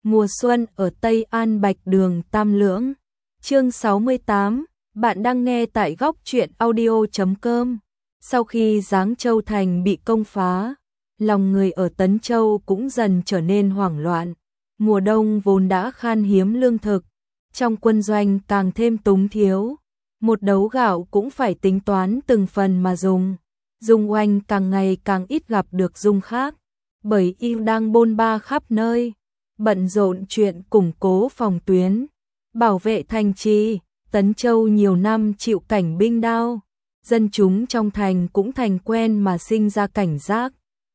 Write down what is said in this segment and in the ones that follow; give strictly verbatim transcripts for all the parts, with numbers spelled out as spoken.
Mùa xuân ở Tây An Bạch Đường Tam Lưỡng. Chương sáu mươi tám, bạn đang nghe tại góc truyện audio chấm com. Sau khi Giáng Châu Thành bị công phá, lòng người ở Tấn Châu cũng dần trở nên hoảng loạn. Mùa đông vốn đã khan hiếm lương thực, trong quân doanh càng thêm túng thiếu. Một đấu gạo cũng phải tính toán từng phần mà dùng. Dung Oanh càng ngày càng ít gặp được Dung Khác, bởi y đang bôn ba khắp nơi, bận rộn chuyện củng cố phòng tuyến, bảo vệ thành trì. Tấn Châu nhiều năm chịu cảnh binh đao, dân chúng trong thành cũng thành quen mà sinh ra cảnh giác.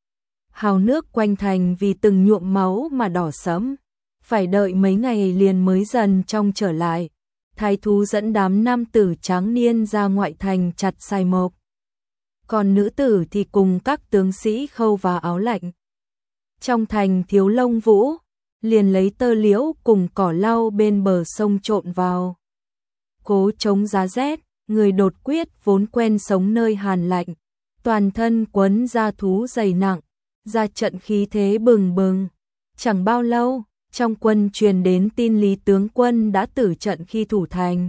Hào nước quanh thành vì từng nhuộm máu mà đỏ sẫm, phải đợi mấy ngày liền mới dần trong trở lại. Thái thú dẫn đám nam tử tráng niên ra ngoại thành chặt sai mộc, còn nữ tử thì cùng các tướng sĩ khâu và áo lạnh. Trong thành thiếu lông vũ, liền lấy tơ liễu cùng cỏ lau bên bờ sông trộn vào. Cố chống giá rét, người đột quyết vốn quen sống nơi hàn lạnh, toàn thân quấn da thú dày nặng, ra trận khí thế bừng bừng. Chẳng bao lâu, trong quân truyền đến tin Lý tướng quân đã tử trận khi thủ thành.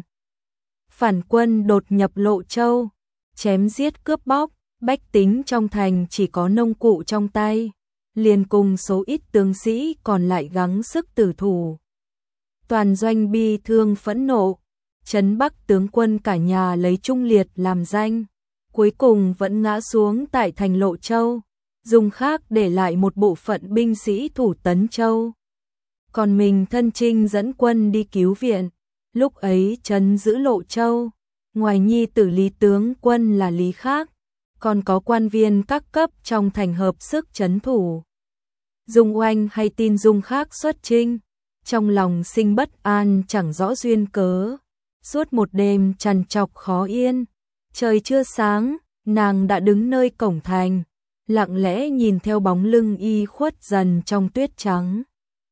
Phản quân đột nhập Lộ Châu, chém giết cướp bóc, bách tính trong thành chỉ có nông cụ trong tay, liền cùng số ít tướng sĩ còn lại gắng sức tử thủ. Toàn doanh bi thương phẫn nộ, trấn Bắc tướng quân cả nhà lấy Trung Liệt làm danh, cuối cùng vẫn ngã xuống tại thành Lộ Châu. Dung Khác để lại một bộ phận binh sĩ thủ Tấn Châu, còn mình thân chinh dẫn quân đi cứu viện. Lúc ấy trấn giữ Lộ Châu, ngoài nhi tử Lý tướng quân là Lý Khác, còn có quan viên các cấp trong thành hợp sức trấn thủ. Dung Oanh hay tin Dung Khác xuất chinh, trong lòng sinh bất an chẳng rõ duyên cớ. Suốt một đêm trằn trọc khó yên, trời chưa sáng, nàng đã đứng nơi cổng thành, lặng lẽ nhìn theo bóng lưng y khuất dần trong tuyết trắng.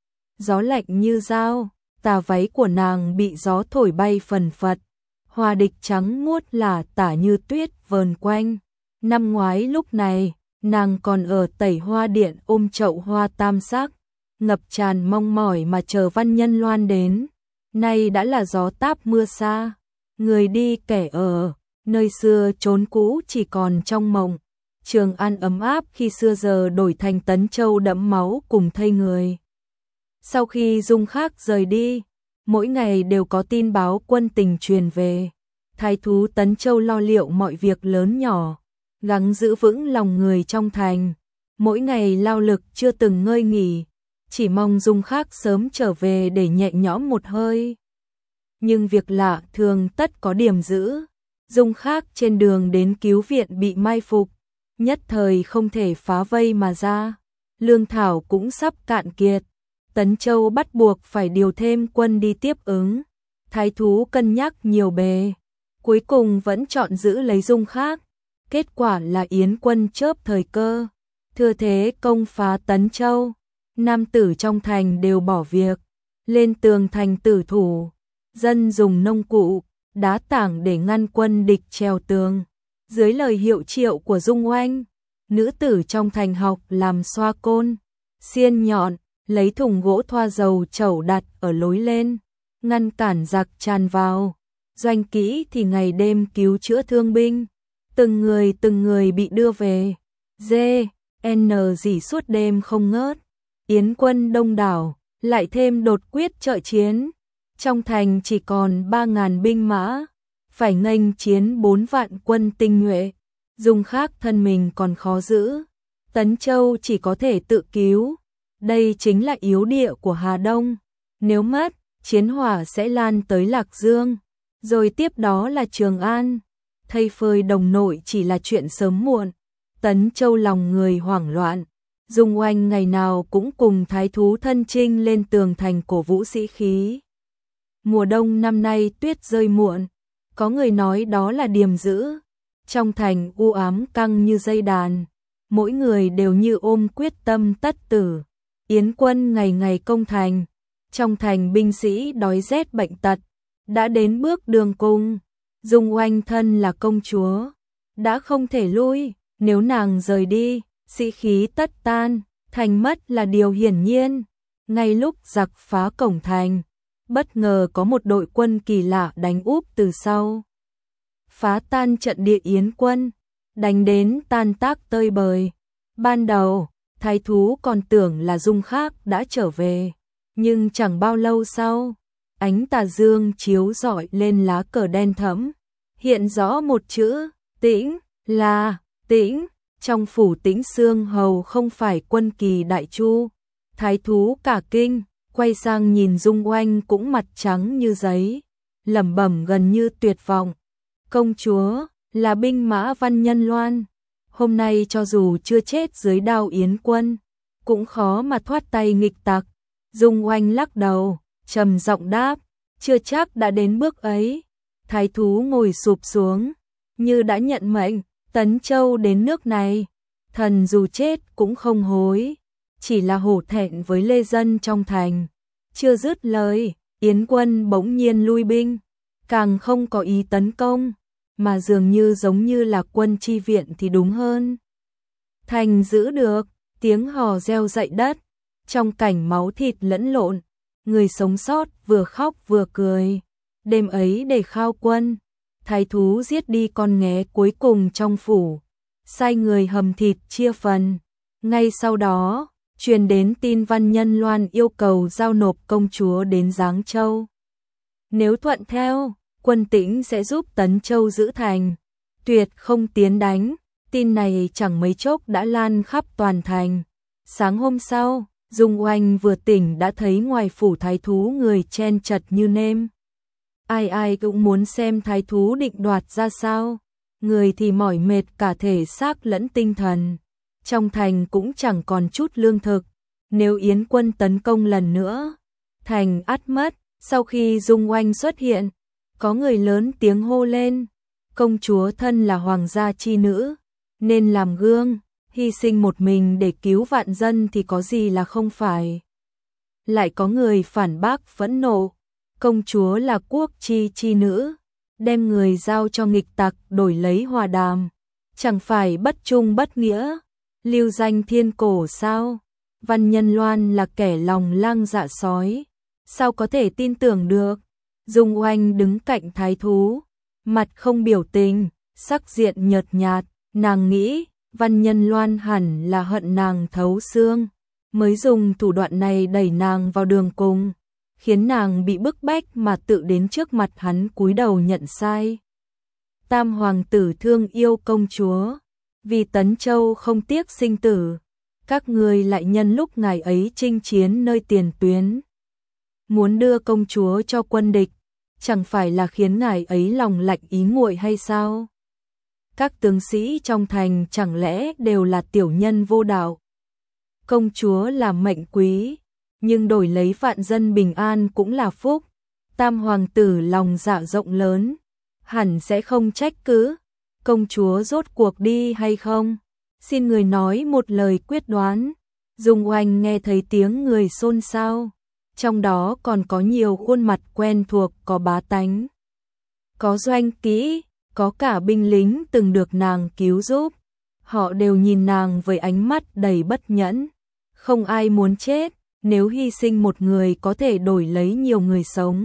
Gió lạnh như dao, tà váy của nàng bị gió thổi bay phần phật, hoa địch trắng muốt là tả như tuyết vờn quanh. Năm ngoái lúc này, nàng còn ở Tẩy Hoa Điện ôm chậu hoa tam sắc, ngập tràn mong mỏi mà chờ văn nhân loan đến. Nay đã là gió táp mưa xa, người đi kẻ ở, nơi xưa chốn cũ chỉ còn trong mộng. Trường An ấm áp khi xưa giờ đổi thành Tấn Châu đẫm máu cùng thây người. Sau khi Dung Khác rời đi, mỗi ngày đều có tin báo quân tình truyền về. Thái thú Tấn Châu lo liệu mọi việc lớn nhỏ, gắng giữ vững lòng người trong thành, mỗi ngày lao lực chưa từng ngơi nghỉ, chỉ mong Dung Khác sớm trở về để nhẹ nhõm một hơi. Nhưng việc lạ thường tất có điểm dữ. Dung Khác trên đường đến cứu viện bị mai phục, nhất thời không thể phá vây mà ra. Lương thảo cũng sắp cạn kiệt, Tấn Châu bắt buộc phải điều thêm quân đi tiếp ứng. Thái thú cân nhắc nhiều bề, cuối cùng vẫn chọn giữ lấy Dung Khác. Kết quả là Yến quân chớp thời cơ, thừa thế công phá Tấn Châu. Nam tử trong thành đều bỏ việc, lên tường thành tử thủ. Dân dùng nông cụ, đá tảng để ngăn quân địch trèo tường. Dưới lời hiệu triệu của Dung Oanh, nữ tử trong thành học làm xoa côn, xiên nhọn, lấy thùng gỗ thoa dầu chậu đặt ở lối lên, ngăn cản giặc tràn vào. Doanh kỹ thì ngày đêm cứu chữa thương binh, từng người từng người bị đưa về. Dê, N dỉ suốt đêm không ngớt. Yến quân đông đảo, lại thêm đột quyết trợ chiến. Trong thành chỉ còn ba ngàn binh mã, phải nghênh chiến bốn vạn quân tinh nhuệ. Dung Khác thân mình còn khó giữ, Tấn Châu chỉ có thể tự cứu. Đây chính là yếu địa của Hà Đông, nếu mất, chiến hỏa sẽ lan tới Lạc Dương, rồi tiếp đó là Trường An. Thây phơi đồng nội chỉ là chuyện sớm muộn. Tấn Châu lòng người hoảng loạn, Dung Oanh ngày nào cũng cùng thái thú thân chinh lên tường thành cổ vũ sĩ khí. Mùa đông năm nay tuyết rơi muộn, có người nói đó là điềm dữ. Trong thành u ám căng như dây đàn, mỗi người đều như ôm quyết tâm tất tử. Yến quân ngày ngày công thành, trong thành binh sĩ đói rét bệnh tật, đã đến bước đường cùng. Dung Oanh thân là công chúa, đã không thể lui, nếu nàng rời đi, sĩ khí tất tan, thành mất là điều hiển nhiên. Ngay lúc giặc phá cổng thành, bất ngờ có một đội quân kỳ lạ đánh úp từ sau. Phá tan trận địa Yến quân, đánh đến tan tác tơi bời. Ban đầu, thái thú còn tưởng là Dung Khác đã trở về, nhưng chẳng bao lâu sau, ánh tà dương chiếu rọi lên lá cờ đen thẫm, hiện rõ một chữ, Tĩnh, là, Tĩnh, trong phủ Tĩnh Xương hầu không phải Quân Kỳ đại chu. Thái thú cả kinh, quay sang nhìn Dung Oanh cũng mặt trắng như giấy, lẩm bẩm gần như tuyệt vọng. Công chúa, là binh mã Văn Nhân Loan, hôm nay cho dù chưa chết dưới đao Yến quân, cũng khó mà thoát tay nghịch tặc. Dung Oanh lắc đầu, trầm giọng đáp, chưa chắc đã đến bước ấy. Thái thú ngồi sụp xuống, như đã nhận mệnh, Tấn Châu đến nước này, thần dù chết cũng không hối, chỉ là hổ thẹn với lê dân trong thành. Chưa dứt lời, Yến quân bỗng nhiên lui binh, càng không có ý tấn công, mà dường như giống như là quân chi viện thì đúng hơn. Thành giữ được, tiếng hò reo dậy đất, trong cảnh máu thịt lẫn lộn, người sống sót vừa khóc vừa cười. Đêm ấy để khao quân, thái thú giết đi con nghé cuối cùng trong phủ, sai người hầm thịt chia phần. Ngay sau đó, truyền đến tin Văn Nhân Loan yêu cầu giao nộp công chúa đến Giáng Châu. Nếu thuận theo, quân Tĩnh sẽ giúp Tấn Châu giữ thành, tuyệt không tiến đánh. Tin này chẳng mấy chốc đã lan khắp toàn thành. Sáng hôm sau, Dung Oanh vừa tỉnh đã thấy ngoài phủ thái thú người chen chật như nêm. Ai ai cũng muốn xem thái thú định đoạt ra sao, người thì mỏi mệt cả thể xác lẫn tinh thần. Trong thành cũng chẳng còn chút lương thực, nếu Yến quân tấn công lần nữa, thành ắt mất. Sau khi Dung Oanh xuất hiện, có người lớn tiếng hô lên, công chúa thân là hoàng gia chi nữ, nên làm gương, hy sinh một mình để cứu vạn dân thì có gì là không phải. Lại có người phản bác phẫn nộ, công chúa là quốc chi chi nữ, đem người giao cho nghịch tặc đổi lấy hòa đàm, chẳng phải bất trung bất nghĩa, lưu danh thiên cổ sao? Văn Nhân Loan là kẻ lòng lang dạ sói, sao có thể tin tưởng được? Dung Oanh đứng cạnh thái thú, mặt không biểu tình, sắc diện nhợt nhạt, nàng nghĩ Văn Nhân Loan hẳn là hận nàng thấu xương, mới dùng thủ đoạn này đẩy nàng vào đường cùng, khiến nàng bị bức bách mà tự đến trước mặt hắn cúi đầu nhận sai. Tam hoàng tử thương yêu công chúa, vì Tấn Châu không tiếc sinh tử, các ngươi lại nhân lúc ngài ấy chinh chiến nơi tiền tuyến, muốn đưa công chúa cho quân địch, chẳng phải là khiến ngài ấy lòng lạnh ý nguội hay sao? Các tướng sĩ trong thành chẳng lẽ đều là tiểu nhân vô đạo? Công chúa là mệnh quý, nhưng đổi lấy vạn dân bình an cũng là phúc. Tam hoàng tử lòng dạ rộng lớn, hẳn sẽ không trách cứ. Công chúa rốt cuộc đi hay không? Xin người nói một lời quyết đoán. Dung Oanh nghe thấy tiếng người xôn xao, trong đó còn có nhiều khuôn mặt quen thuộc, có bá tánh, có doanh kỹ, có cả binh lính từng được nàng cứu giúp. Họ đều nhìn nàng với ánh mắt đầy bất nhẫn. Không ai muốn chết, nếu hy sinh một người có thể đổi lấy nhiều người sống,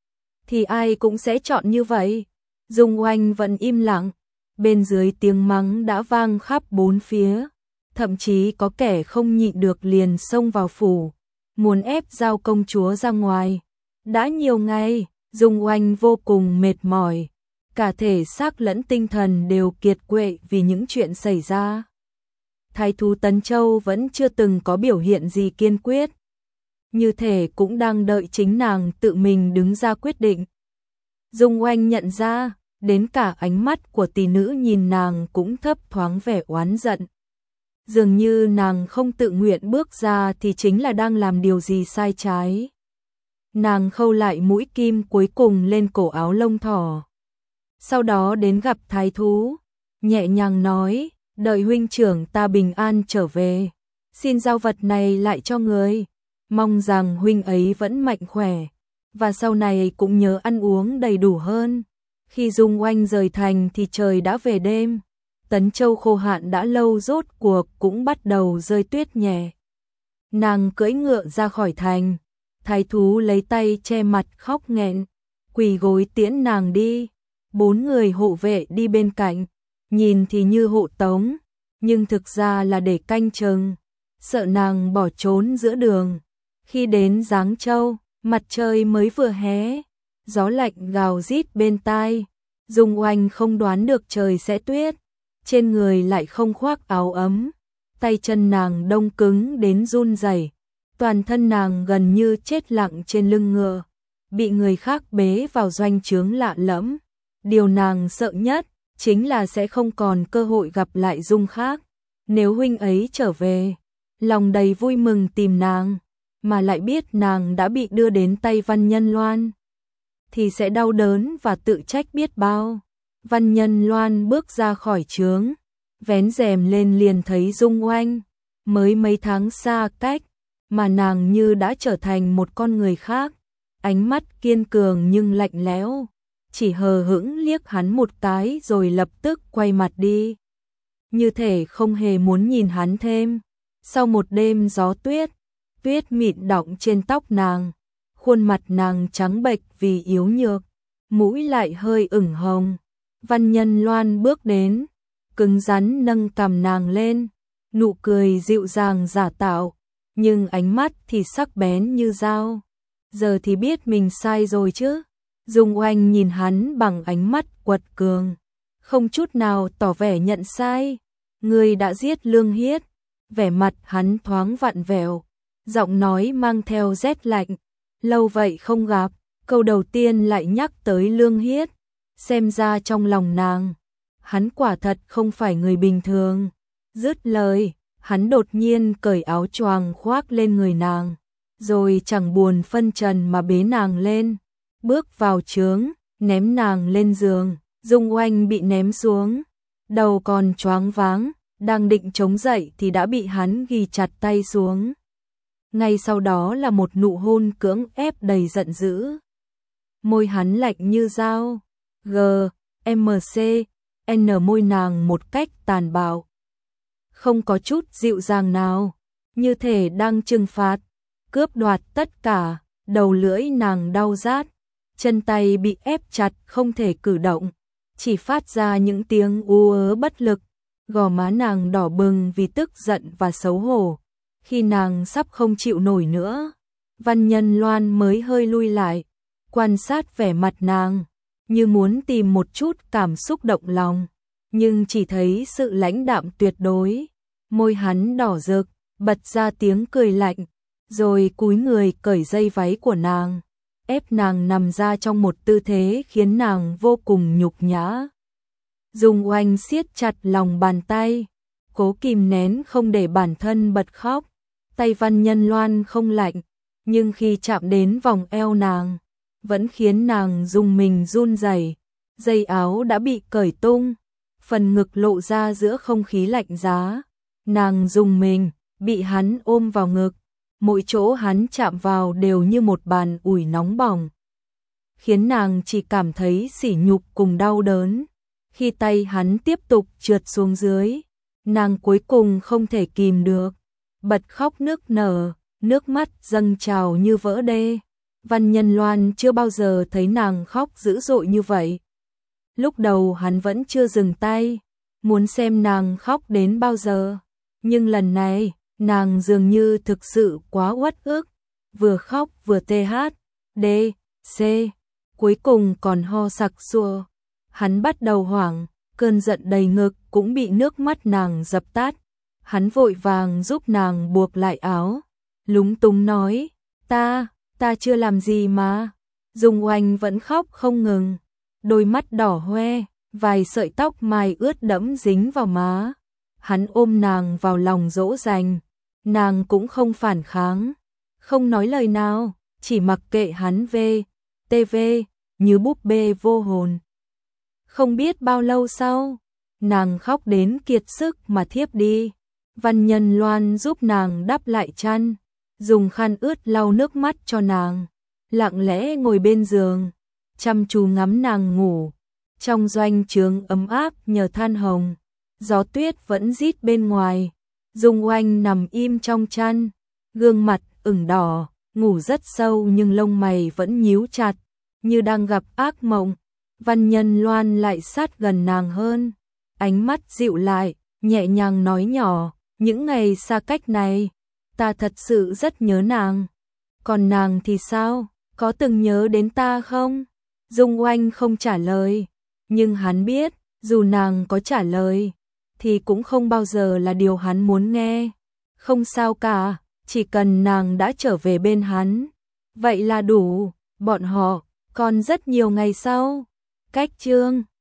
thì ai cũng sẽ chọn như vậy. Dung Oanh vẫn im lặng, bên dưới tiếng mắng đã vang khắp bốn phía, thậm chí có kẻ không nhịn được liền xông vào phủ, muốn ép giao công chúa ra ngoài. Đã nhiều ngày, Dung Oanh vô cùng mệt mỏi, cả thể xác lẫn tinh thần đều kiệt quệ vì những chuyện xảy ra. Thái thú Tấn Châu vẫn chưa từng có biểu hiện gì kiên quyết, như thể cũng đang đợi chính nàng tự mình đứng ra quyết định. Dung Oanh nhận ra, đến cả ánh mắt của tỷ nữ nhìn nàng cũng thấp thoáng vẻ oán giận. Dường như nàng không tự nguyện bước ra thì chính là đang làm điều gì sai trái. Nàng khâu lại mũi kim cuối cùng lên cổ áo lông thỏ. Sau đó đến gặp thái thú, nhẹ nhàng nói, đợi huynh trưởng ta bình an trở về, xin giao vật này lại cho người, mong rằng huynh ấy vẫn mạnh khỏe, và sau này cũng nhớ ăn uống đầy đủ hơn. Khi Dung Oanh rời thành thì trời đã về đêm, Tấn Châu khô hạn đã lâu rốt cuộc cũng bắt đầu rơi tuyết nhẹ. Nàng cưỡi ngựa ra khỏi thành, thái thú lấy tay che mặt khóc nghẹn, quỳ gối tiễn nàng đi. Bốn người hộ vệ đi bên cạnh, nhìn thì như hộ tống, nhưng thực ra là để canh chừng, sợ nàng bỏ trốn giữa đường. Khi đến Giáng Châu, mặt trời mới vừa hé, gió lạnh gào rít bên tai. Dung Oanh không đoán được trời sẽ tuyết, trên người lại không khoác áo ấm, tay chân nàng đông cứng đến run rẩy, toàn thân nàng gần như chết lặng trên lưng ngựa, bị người khác bế vào doanh trướng lạ lẫm. Điều nàng sợ nhất chính là sẽ không còn cơ hội gặp lại Dung khác. Nếu huynh ấy trở về, lòng đầy vui mừng tìm nàng, mà lại biết nàng đã bị đưa đến tay Văn Nhân Loan, thì sẽ đau đớn và tự trách biết bao. Văn Nhân Loan bước ra khỏi trướng, vén rèm lên liền thấy Dung Oanh, mới mấy tháng xa cách, mà nàng như đã trở thành một con người khác, ánh mắt kiên cường nhưng lạnh lẽo, chỉ hờ hững liếc hắn một cái rồi lập tức quay mặt đi, như thể không hề muốn nhìn hắn thêm. Sau một đêm gió tuyết, tuyết mịn đọng trên tóc nàng, khuôn mặt nàng trắng bệch vì yếu nhược, mũi lại hơi ửng hồng. Văn Nhân Loan bước đến, cứng rắn nâng cằm nàng lên, nụ cười dịu dàng giả tạo, nhưng ánh mắt thì sắc bén như dao. Giờ thì biết mình sai rồi chứ? Dung Oanh nhìn hắn bằng ánh mắt quật cường, không chút nào tỏ vẻ nhận sai. Ngươi đã giết Lương Hiết. Vẻ mặt hắn thoáng vặn vẹo, giọng nói mang theo rét lạnh. Lâu vậy không gặp, câu đầu tiên lại nhắc tới Lương Hiết. Xem ra trong lòng nàng, hắn quả thật không phải người bình thường. Dứt lời, hắn đột nhiên cởi áo choàng khoác lên người nàng, rồi chẳng buồn phân trần mà bế nàng lên, bước vào trướng, ném nàng lên giường. Dung Oanh bị ném xuống, đầu còn choáng váng, đang định chống dậy thì đã bị hắn ghi chặt tay xuống. Ngay sau đó là một nụ hôn cưỡng ép đầy giận dữ. Môi hắn lạnh như dao, G, M, C, N môi nàng một cách tàn bạo, không có chút dịu dàng nào, như thể đang trừng phạt, cướp đoạt tất cả. Đầu lưỡi nàng đau rát, chân tay bị ép chặt không thể cử động, chỉ phát ra những tiếng ú ớ bất lực. Gò má nàng đỏ bừng vì tức giận và xấu hổ. Khi nàng sắp không chịu nổi nữa, Văn Nhân Loan mới hơi lui lại, quan sát vẻ mặt nàng, như muốn tìm một chút cảm xúc động lòng, nhưng chỉ thấy sự lãnh đạm tuyệt đối. Môi hắn đỏ rực, bật ra tiếng cười lạnh, rồi cúi người cởi dây váy của nàng, ép nàng nằm ra trong một tư thế khiến nàng vô cùng nhục nhã. Dung Oanh siết chặt lòng bàn tay, cố kìm nén không để bản thân bật khóc. Tay Văn Nhân Loan không lạnh, nhưng khi chạm đến vòng eo nàng, vẫn khiến nàng rùng mình run rẩy. Dây áo đã bị cởi tung, phần ngực lộ ra giữa không khí lạnh giá. Nàng rùng mình, bị hắn ôm vào ngực, mỗi chỗ hắn chạm vào đều như một bàn ủi nóng bỏng, khiến nàng chỉ cảm thấy sỉ nhục cùng đau đớn. Khi tay hắn tiếp tục trượt xuống dưới, nàng cuối cùng không thể kìm được, bật khóc nức nở, nước mắt dâng trào như vỡ đê. Văn Nhân Loan chưa bao giờ thấy nàng khóc dữ dội như vậy. Lúc đầu hắn vẫn chưa dừng tay, muốn xem nàng khóc đến bao giờ, nhưng lần này, nàng dường như thực sự quá uất ức, vừa khóc vừa tê hát, D, C, cuối cùng còn ho sặc sụa. Hắn bắt đầu hoảng, cơn giận đầy ngực cũng bị nước mắt nàng dập tắt. Hắn vội vàng giúp nàng buộc lại áo, lúng túng nói, ta, ta chưa làm gì mà. Dung Oanh vẫn khóc không ngừng, đôi mắt đỏ hoe, vài sợi tóc mai ướt đẫm dính vào má. Hắn ôm nàng vào lòng dỗ dành, nàng cũng không phản kháng, không nói lời nào, chỉ mặc kệ hắn về, tê vê, như búp bê vô hồn. Không biết bao lâu sau, nàng khóc đến kiệt sức mà thiếp đi. Văn Nhân Loan giúp nàng đắp lại chăn, dùng khăn ướt lau nước mắt cho nàng, lặng lẽ ngồi bên giường, chăm chú ngắm nàng ngủ. Trong doanh trướng ấm áp nhờ than hồng, gió tuyết vẫn rít bên ngoài. Dung Oanh nằm im trong chăn, gương mặt ửng đỏ, ngủ rất sâu nhưng lông mày vẫn nhíu chặt, như đang gặp ác mộng. Văn Nhân Loan lại sát gần nàng hơn, ánh mắt dịu lại, nhẹ nhàng nói nhỏ, những ngày xa cách này, ta thật sự rất nhớ nàng. Còn nàng thì sao, có từng nhớ đến ta không? Dung Oanh không trả lời, nhưng hắn biết, dù nàng có trả lời, thì cũng không bao giờ là điều hắn muốn nghe. Không sao cả, chỉ cần nàng đã trở về bên hắn, vậy là đủ. Bọn họ còn rất nhiều ngày sau. Cách chương